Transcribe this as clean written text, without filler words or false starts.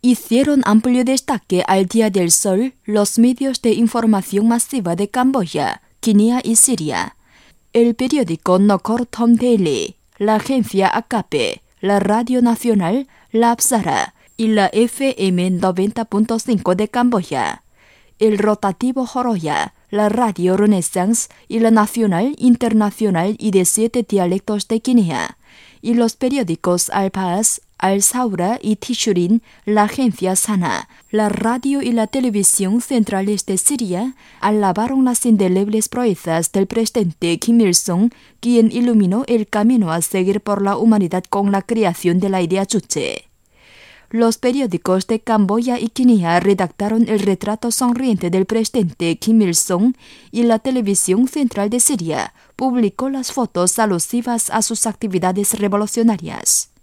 hicieron amplio destaque al Día del Sol los medios de información masiva de Camboya, Guinea y Siria. El periódico Nokor Thom Daily, la agencia AKP, la Radio Nacional, la Apsara y la FM 90.5 de Camboya. El rotativo Horoya, la Radio Renaissance y la Nacional, Internacional y de 7 dialectos de Guinea. Y los periódicos Al-Paas, Al-Saura y Tishurin, la agencia Sana, la radio y la televisión centrales de Siria, alabaron las indelebles proezas del presidente Kim Il-sung, quien iluminó el camino a seguir por la humanidad con la creación de la idea Juche. Los periódicos de Camboya y Guinea redactaron el retrato sonriente del presidente Kim Il-sung y la televisión central de Siria publicó las fotos alusivas a sus actividades revolucionarias.